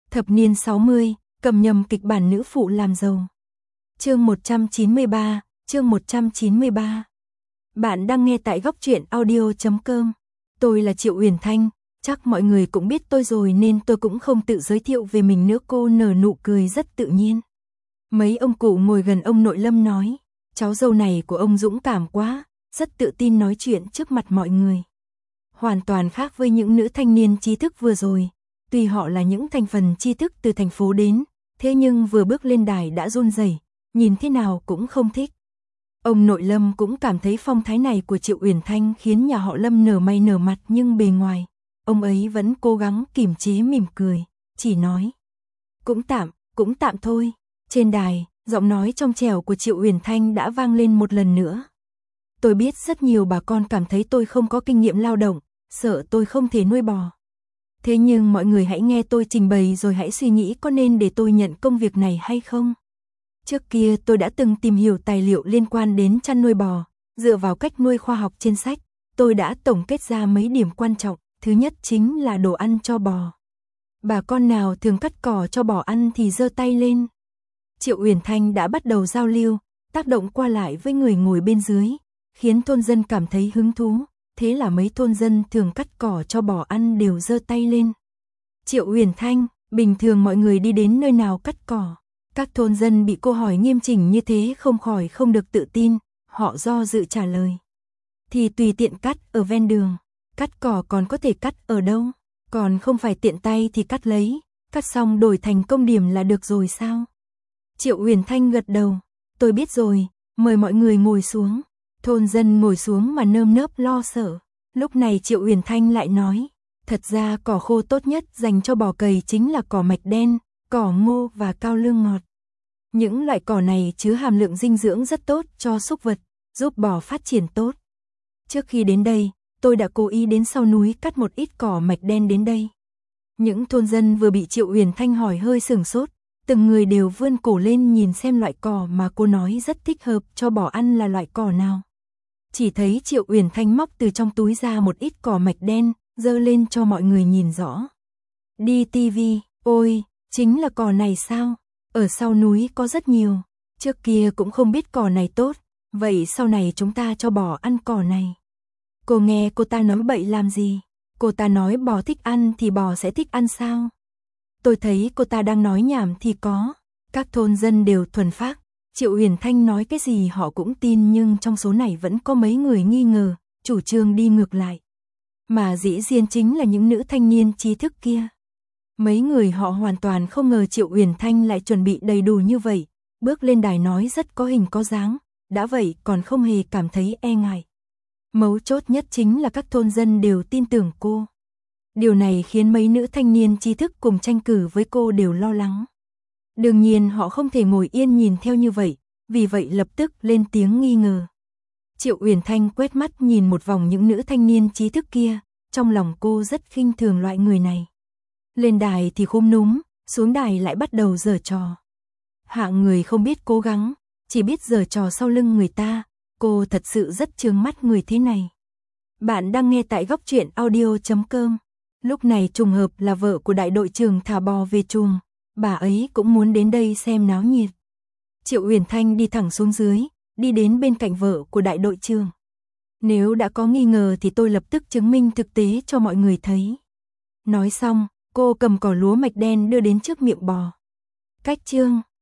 Thập niên 60, cầm nhầm kịch bản nữ phụ làm giàu. Chương 193, chương 193. Bạn đang nghe tại góc truyện audio.com. Tôi là Triệu Uyển Thanh, chắc mọi người cũng biết tôi rồi nên tôi cũng không tự giới thiệu về mình nữa. Cô nở nụ cười rất tự nhiên. Mấy ông cụ ngồi gần ông nội Lâm nói, cháu dâu này của ông dũng cảm quá, rất tự tin nói chuyện trước mặt mọi người. Hoàn toàn khác với những nữ thanh niên trí thức vừa rồi. Tuy họ là những thành phần tri thức từ thành phố đến, thế nhưng vừa bước lên đài đã run rẩy, nhìn thế nào cũng không thích. Ông nội Lâm cũng cảm thấy phong thái này của Triệu Uyển Thanh khiến nhà họ Lâm nở mày nở mặt, nhưng bề ngoài, ông ấy vẫn cố gắng kiềm chế mỉm cười, chỉ nói: cũng tạm thôi. Trên đài, giọng nói trong trẻo của Triệu Uyển Thanh đã vang lên một lần nữa. Tôi biết rất nhiều bà con cảm thấy tôi không có kinh nghiệm lao động, sợ tôi không thể nuôi bò. Thế nhưng mọi người hãy nghe tôi trình bày rồi hãy suy nghĩ có nên để tôi nhận công việc này hay không. Trước kia tôi đã từng tìm hiểu tài liệu liên quan đến chăn nuôi bò, dựa vào cách nuôi khoa học trên sách, tôi đã tổng kết ra mấy điểm quan trọng. Thứ nhất chính là đồ ăn cho bò. Bà con nào thường cắt cỏ cho bò ăn thì giơ tay lên. Triệu Uyển Thanh đã bắt đầu giao lưu, tác động qua lại với người ngồi bên dưới, khiến thôn dân cảm thấy hứng thú. Thế là mấy thôn dân thường cắt cỏ cho bò ăn đều giơ tay lên. Triệu Uyển Thanh, bình thường mọi người đi đến nơi nào cắt cỏ, các thôn dân bị cô hỏi nghiêm chỉnh như thế không khỏi không được tự tin, họ do dự trả lời. Thì tùy tiện cắt ở ven đường, cắt cỏ còn có thể cắt ở đâu, còn không phải tiện tay thì cắt lấy, cắt xong đổi thành công điểm là được rồi sao? Triệu Uyển Thanh gật đầu, tôi biết rồi, mời mọi người ngồi xuống. Thôn dân ngồi xuống mà nơm nớp lo sợ. Lúc này Triệu Uyển Thanh lại nói, thật ra cỏ khô tốt nhất dành cho bò cày chính là cỏ mạch đen, cỏ ngô và cao lương ngọt. Những loại cỏ này chứa hàm lượng dinh dưỡng rất tốt cho súc vật, giúp bò phát triển tốt. Trước khi đến đây, tôi đã cố ý đến sau núi cắt một ít cỏ mạch đen đến đây. Những thôn dân vừa bị Triệu Uyển Thanh hỏi hơi sửng sốt, từng người đều vươn cổ lên nhìn xem loại cỏ mà cô nói rất thích hợp cho bò ăn là loại cỏ nào. Chỉ thấy Triệu Uyển Thanh móc từ trong túi ra một ít cỏ mạch đen, giơ lên cho mọi người nhìn rõ. Đi tivi, ôi, chính là cỏ này sao? Ở sau núi có rất nhiều, trước kia cũng không biết cỏ này tốt, vậy sau này chúng ta cho bò ăn cỏ này. Cô nghe cô ta nói bậy làm gì? Cô ta nói bò thích ăn thì bò sẽ thích ăn sao? Tôi thấy cô ta đang nói nhảm thì có. Các thôn dân đều thuần phác. Triệu Uyển Thanh nói cái gì họ cũng tin, nhưng trong số này vẫn có mấy người nghi ngờ, chủ trương đi ngược lại. Mà dĩ nhiên chính là những nữ thanh niên trí thức kia. Mấy người họ hoàn toàn không ngờ Triệu Uyển Thanh lại chuẩn bị đầy đủ như vậy, bước lên đài nói rất có hình có dáng, đã vậy còn không hề cảm thấy e ngại. Mấu chốt nhất chính là các thôn dân đều tin tưởng cô. Điều này khiến mấy nữ thanh niên trí thức cùng tranh cử với cô đều lo lắng. Đương nhiên họ không thể ngồi yên nhìn theo như vậy, vì vậy lập tức lên tiếng nghi ngờ. Triệu Uyển Thanh quét mắt nhìn một vòng những nữ thanh niên trí thức kia, trong lòng cô rất khinh thường loại người này. Lên đài thì khúm núm, xuống đài lại bắt đầu giở trò. Hạng người không biết cố gắng, chỉ biết giở trò sau lưng người ta, cô thật sự rất chướng mắt người thế này. Bạn đang nghe tại góc truyện audio.com. Lúc này trùng hợp là vợ của đại đội trưởng thả bò về chuồng. Bà ấy cũng muốn đến đây xem náo nhiệt. Triệu Uyển Thanh đi thẳng xuống dưới, đi đến bên cạnh vợ của đại đội trưởng. Nếu đã có nghi ngờ thì tôi lập tức chứng minh thực tế cho mọi người thấy. Nói xong, cô cầm cỏ lúa mạch đen đưa đến trước miệng bò. Cách chương